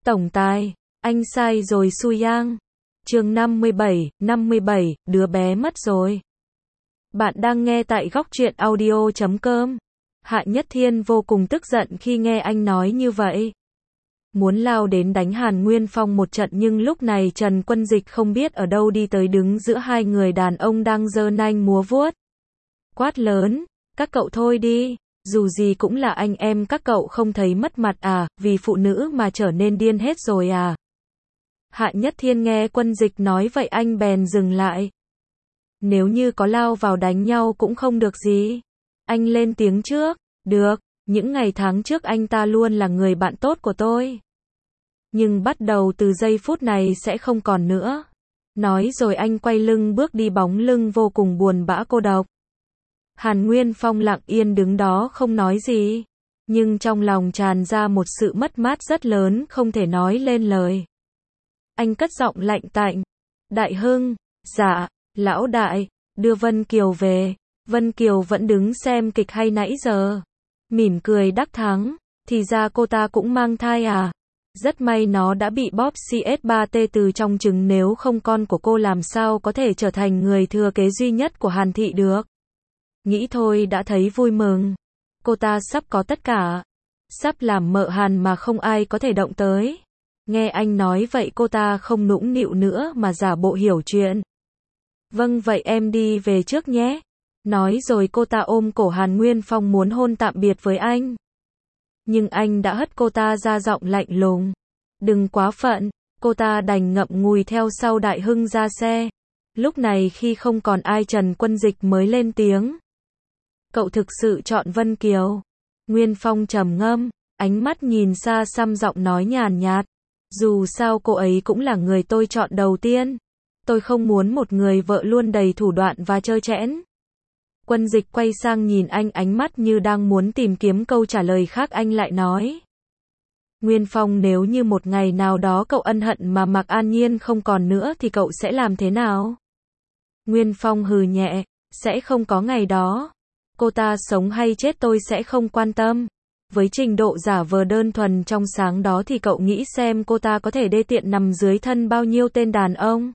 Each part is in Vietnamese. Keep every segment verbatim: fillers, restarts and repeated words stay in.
Tổng tài, anh sai rồi Su Yang. Chương năm mươi bảy, năm mươi bảy, đứa bé mất rồi. Bạn đang nghe tại góc truyện audio chấm com. Hạ Nhất Thiên vô cùng tức giận khi nghe anh nói như vậy. Muốn lao đến đánh Hàn Nguyên Phong một trận, nhưng lúc này Trần Quân Dịch không biết ở đâu đi tới đứng giữa hai người đàn ông đang giơ nanh múa vuốt. Quát lớn, các cậu thôi đi, dù gì cũng là anh em các cậu không thấy mất mặt à, vì phụ nữ mà trở nên điên hết rồi à. Hạ Nhất Thiên nghe Quân Dịch nói vậy anh bèn dừng lại. Nếu như có lao vào đánh nhau cũng không được gì. Anh lên tiếng trước, được, những ngày tháng trước anh ta luôn là người bạn tốt của tôi. Nhưng bắt đầu từ giây phút này sẽ không còn nữa. Nói rồi anh quay lưng bước đi, bóng lưng vô cùng buồn bã cô độc. Hàn Nguyên Phong lặng yên đứng đó không nói gì. Nhưng trong lòng tràn ra một sự mất mát rất lớn không thể nói lên lời. Anh cất giọng lạnh tạnh. Đại Hưng, dạ, lão đại, đưa Vân Kiều về. Vân Kiều vẫn đứng xem kịch hay nãy giờ. Mỉm cười đắc thắng, thì ra cô ta cũng mang thai à. Rất may nó đã bị bóp xê ét ba tê từ trong trứng, nếu không con của cô làm sao có thể trở thành người thừa kế duy nhất của Hàn thị được. Nghĩ thôi đã thấy vui mừng. Cô ta sắp có tất cả. Sắp làm mợ Hàn mà không ai có thể động tới. Nghe anh nói vậy cô ta không nũng nịu nữa mà giả bộ hiểu chuyện. Vâng vậy em đi về trước nhé. Nói rồi cô ta ôm cổ Hàn Nguyên Phong muốn hôn tạm biệt với anh. Nhưng anh đã hất cô ta ra, giọng lạnh lùng. Đừng quá phận, cô ta đành ngậm ngùi theo sau Đại Hưng ra xe. Lúc này khi không còn ai, Trần Quân Dịch mới lên tiếng. Cậu thực sự chọn Vân Kiều? Nguyên Phong trầm ngâm, ánh mắt nhìn xa xăm, giọng nói nhàn nhạt. Dù sao cô ấy cũng là người tôi chọn đầu tiên. Tôi không muốn một người vợ luôn đầy thủ đoạn và trơ trẽn. Quân Dịch quay sang nhìn anh, ánh mắt như đang muốn tìm kiếm câu trả lời khác. Anh lại nói. Nguyên Phong, nếu như một ngày nào đó cậu ân hận mà Mạc An Nhiên không còn nữa thì cậu sẽ làm thế nào? Nguyên Phong hừ nhẹ, sẽ không có ngày đó. Cô ta sống hay chết tôi sẽ không quan tâm. Với trình độ giả vờ đơn thuần trong sáng đó thì cậu nghĩ xem cô ta có thể đê tiện nằm dưới thân bao nhiêu tên đàn ông?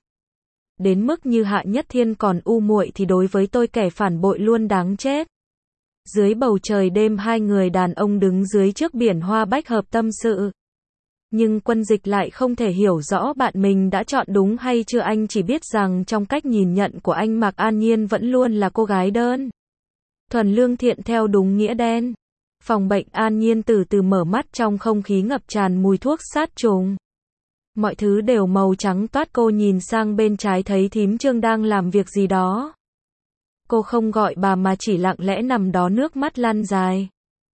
Đến mức như Hạ Nhất Thiên còn u muội thì đối với tôi kẻ phản bội luôn đáng chết. Dưới bầu trời đêm hai người đàn ông đứng dưới trước biển hoa bách hợp tâm sự. Nhưng Quân Dịch lại không thể hiểu rõ bạn mình đã chọn đúng hay chưa. Anh chỉ biết rằng trong cách nhìn nhận của anh, Mạc An Nhiên vẫn luôn là cô gái đơn thuần lương thiện theo đúng nghĩa đen. Phòng bệnh An Nhiên từ từ mở mắt, trong không khí ngập tràn mùi thuốc sát trùng. Mọi thứ đều màu trắng toát. Cô nhìn sang bên trái thấy thím Trương đang làm việc gì đó. Cô không gọi bà mà chỉ lặng lẽ nằm đó, nước mắt lăn dài.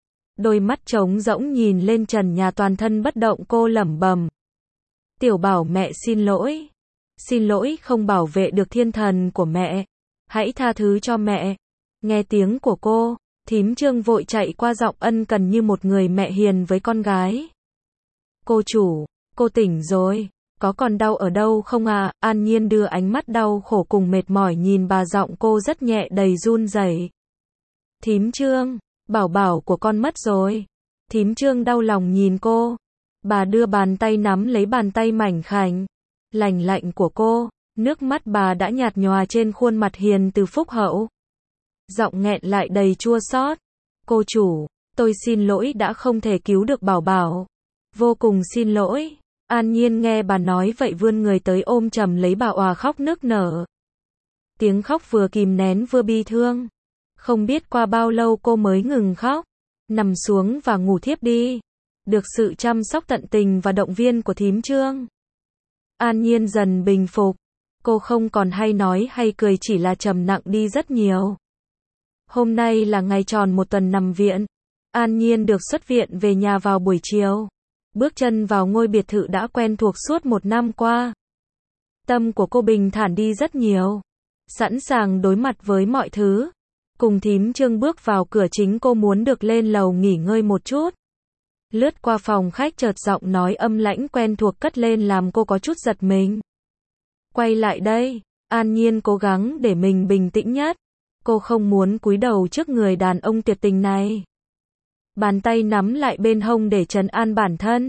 Đôi mắt trống rỗng nhìn lên trần nhà, toàn thân bất động. Cô lẩm bẩm. Tiểu Bảo, mẹ xin lỗi. Xin lỗi không bảo vệ được thiên thần của mẹ. Hãy tha thứ cho mẹ. Nghe tiếng của cô, thím Trương vội chạy qua, giọng ân cần như một người mẹ hiền với con gái. Cô chủ, cô tỉnh rồi, có còn đau ở đâu không à? An Nhiên đưa ánh mắt đau khổ cùng mệt mỏi nhìn bà, giọng cô rất nhẹ đầy run rẩy. Thím Trương, Bảo Bảo của con mất rồi. Thím Trương đau lòng nhìn cô. Bà đưa bàn tay nắm lấy bàn tay mảnh khảnh, lành lạnh của cô, nước mắt bà đã nhạt nhòa trên khuôn mặt hiền từ phúc hậu. Giọng nghẹn lại đầy chua xót. Cô chủ, tôi xin lỗi đã không thể cứu được Bảo Bảo. Vô cùng xin lỗi. An Nhiên nghe bà nói vậy vươn người tới ôm chầm lấy bà, òa khóc nức nở. Tiếng khóc vừa kìm nén vừa bi thương. Không biết qua bao lâu cô mới ngừng khóc. Nằm xuống và ngủ thiếp đi. Được sự chăm sóc tận tình và động viên của thím Trương, An Nhiên dần bình phục. Cô không còn hay nói hay cười, chỉ là trầm lặng đi rất nhiều. Hôm nay là ngày tròn một tuần nằm viện. An Nhiên được xuất viện về nhà vào buổi chiều. Bước chân vào ngôi biệt thự đã quen thuộc suốt một năm qua. Tâm của cô bình thản đi rất nhiều. Sẵn sàng đối mặt với mọi thứ. Cùng thím Trương bước vào cửa chính, cô muốn được lên lầu nghỉ ngơi một chút. Lướt qua phòng khách, chợt giọng nói âm lãnh quen thuộc cất lên làm cô có chút giật mình. Quay lại đây. An Nhiên cố gắng để mình bình tĩnh nhất. Cô không muốn cúi đầu trước người đàn ông tuyệt tình này. Bàn tay nắm lại bên hông để trấn an bản thân.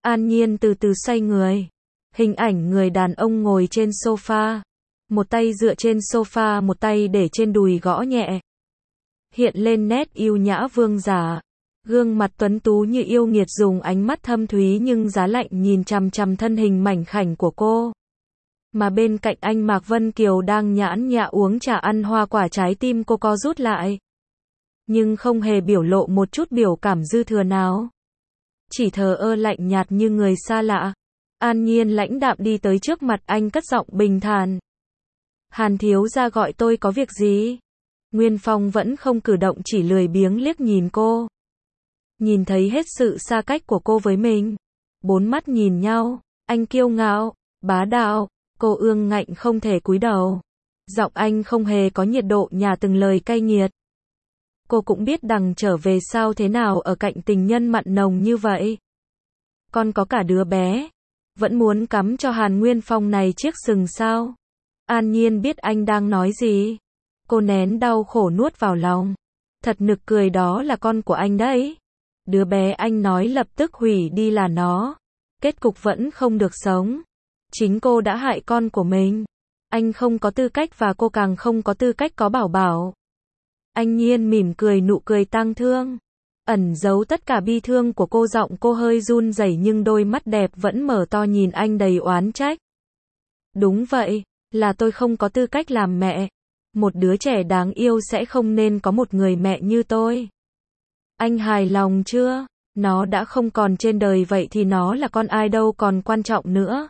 An Nhiên từ từ xoay người. Hình ảnh người đàn ông ngồi trên sofa. Một tay dựa trên sofa, một tay để trên đùi gõ nhẹ. Hiện lên nét yêu nhã vương giả. Gương mặt tuấn tú như yêu nghiệt dùng ánh mắt thâm thúy nhưng giá lạnh nhìn chằm chằm thân hình mảnh khảnh của cô. Mà bên cạnh anh Mạc Vân Kiều đang nhãn nhã uống trà ăn hoa quả, trái tim cô co rút lại. Nhưng không hề biểu lộ một chút biểu cảm dư thừa nào. Chỉ thờ ơ lạnh nhạt như người xa lạ. An Nhiên lãnh đạm đi tới trước mặt anh cất giọng bình thản. Hàn thiếu gia gọi tôi có việc gì? Nguyên Phong vẫn không cử động, chỉ lười biếng liếc nhìn cô. Nhìn thấy hết sự xa cách của cô với mình. Bốn mắt nhìn nhau, anh kiêu ngạo, bá đạo, cô ương ngạnh không thể cúi đầu. Giọng anh không hề có nhiệt độ nhả từng lời cay nghiệt. Cô cũng biết đằng trở về sao thế nào ở cạnh tình nhân mặn nồng như vậy. Còn có cả đứa bé. Vẫn muốn cắm cho Hàn Nguyên Phong này chiếc sừng sao? An Nhiên biết anh đang nói gì. Cô nén đau khổ nuốt vào lòng. Thật nực cười, đó là con của anh đấy. Đứa bé anh nói lập tức hủy đi là nó. Kết cục vẫn không được sống. Chính cô đã hại con của mình. Anh không có tư cách và cô càng không có tư cách có bảo bảo. Anh Nhiên mỉm cười, nụ cười tang thương. Ẩn giấu tất cả bi thương của cô, giọng cô hơi run rẩy nhưng đôi mắt đẹp vẫn mở to nhìn anh đầy oán trách. Đúng vậy, là tôi không có tư cách làm mẹ. Một đứa trẻ đáng yêu sẽ không nên có một người mẹ như tôi. Anh hài lòng chưa? Nó đã không còn trên đời vậy thì nó là con ai đâu còn quan trọng nữa.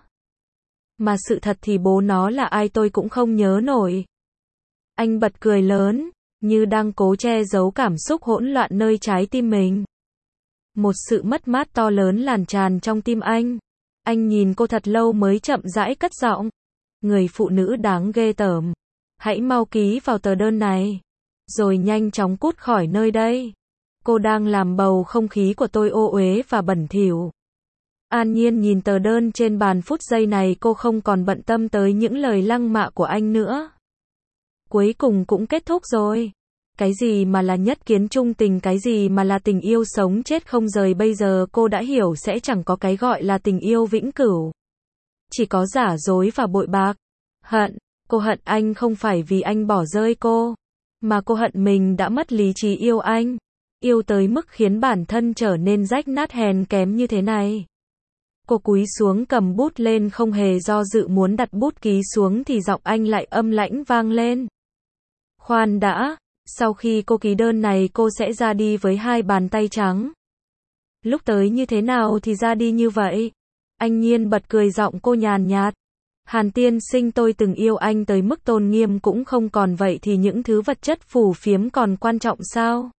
Mà sự thật thì bố nó là ai tôi cũng không nhớ nổi. Anh bật cười lớn, như đang cố che giấu cảm xúc hỗn loạn nơi trái tim mình. Một sự mất mát to lớn lan tràn trong tim anh. Anh nhìn cô thật lâu mới chậm rãi cất giọng. Người phụ nữ đáng ghê tởm. Hãy mau ký vào tờ đơn này. Rồi nhanh chóng cút khỏi nơi đây. Cô đang làm bầu không khí của tôi ô uế và bẩn thỉu. An Nhiên nhìn tờ đơn trên bàn, phút giây này cô không còn bận tâm tới những lời lăng mạ của anh nữa. Cuối cùng cũng kết thúc rồi. Cái gì mà là nhất kiến trung tình, cái gì mà là tình yêu sống chết không rời, bây giờ cô đã hiểu sẽ chẳng có cái gọi là tình yêu vĩnh cửu. Chỉ có giả dối và bội bạc. Hận, cô hận anh không phải vì anh bỏ rơi cô, mà cô hận mình đã mất lý trí yêu anh. Yêu tới mức khiến bản thân trở nên rách nát hèn kém như thế này. Cô cúi xuống cầm bút lên, không hề do dự muốn đặt bút ký xuống thì giọng anh lại âm lãnh vang lên. Khoan đã, sau khi cô ký đơn này cô sẽ ra đi với hai bàn tay trắng. Lúc tới như thế nào thì ra đi như vậy. Anh Nhiên bật cười, giọng cô nhàn nhạt. Hàn tiên sinh, tôi từng yêu anh tới mức tôn nghiêm cũng không còn, vậy thì những thứ vật chất phù phiếm còn quan trọng sao?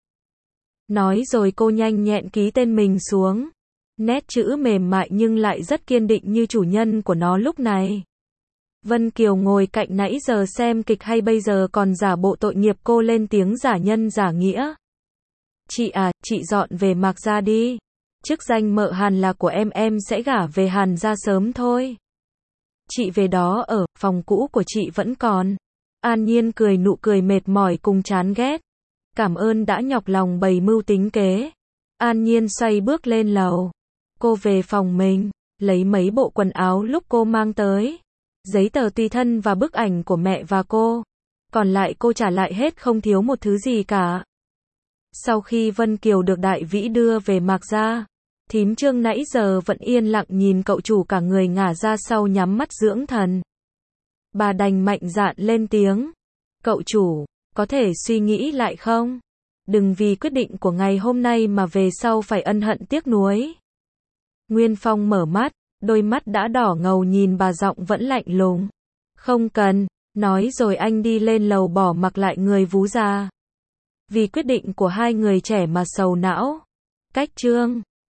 Nói rồi cô nhanh nhẹn ký tên mình xuống. Nét chữ mềm mại nhưng lại rất kiên định như chủ nhân của nó lúc này. Vân Kiều ngồi cạnh nãy giờ xem kịch hay bây giờ còn giả bộ tội nghiệp, cô lên tiếng giả nhân giả nghĩa. Chị à, chị dọn về Mạc gia đi. Chức danh mợ Hàn là của em, em sẽ gả về Hàn gia sớm thôi. Chị về đó ở, phòng cũ của chị vẫn còn. An Nhiên cười, nụ cười mệt mỏi cùng chán ghét. Cảm ơn đã nhọc lòng bày mưu tính kế. An Nhiên xoay bước lên lầu. Cô về phòng mình, lấy mấy bộ quần áo lúc cô mang tới. Giấy tờ tùy thân và bức ảnh của mẹ và cô. Còn lại cô trả lại hết, không thiếu một thứ gì cả. Sau khi Vân Kiều được Đại Vĩ đưa về Mạc gia, thím Trương nãy giờ vẫn yên lặng nhìn cậu chủ cả người ngả ra sau nhắm mắt dưỡng thần. Bà đành mạnh dạn lên tiếng. Cậu chủ, có thể suy nghĩ lại không? Đừng vì quyết định của ngày hôm nay mà về sau phải ân hận tiếc nuối. Nguyên Phong mở mắt, đôi mắt đã đỏ ngầu nhìn bà, giọng vẫn lạnh lùng. Không cần, nói rồi anh đi lên lầu bỏ mặc lại người vú già. Vì quyết định của hai người trẻ mà sầu não. Cách chương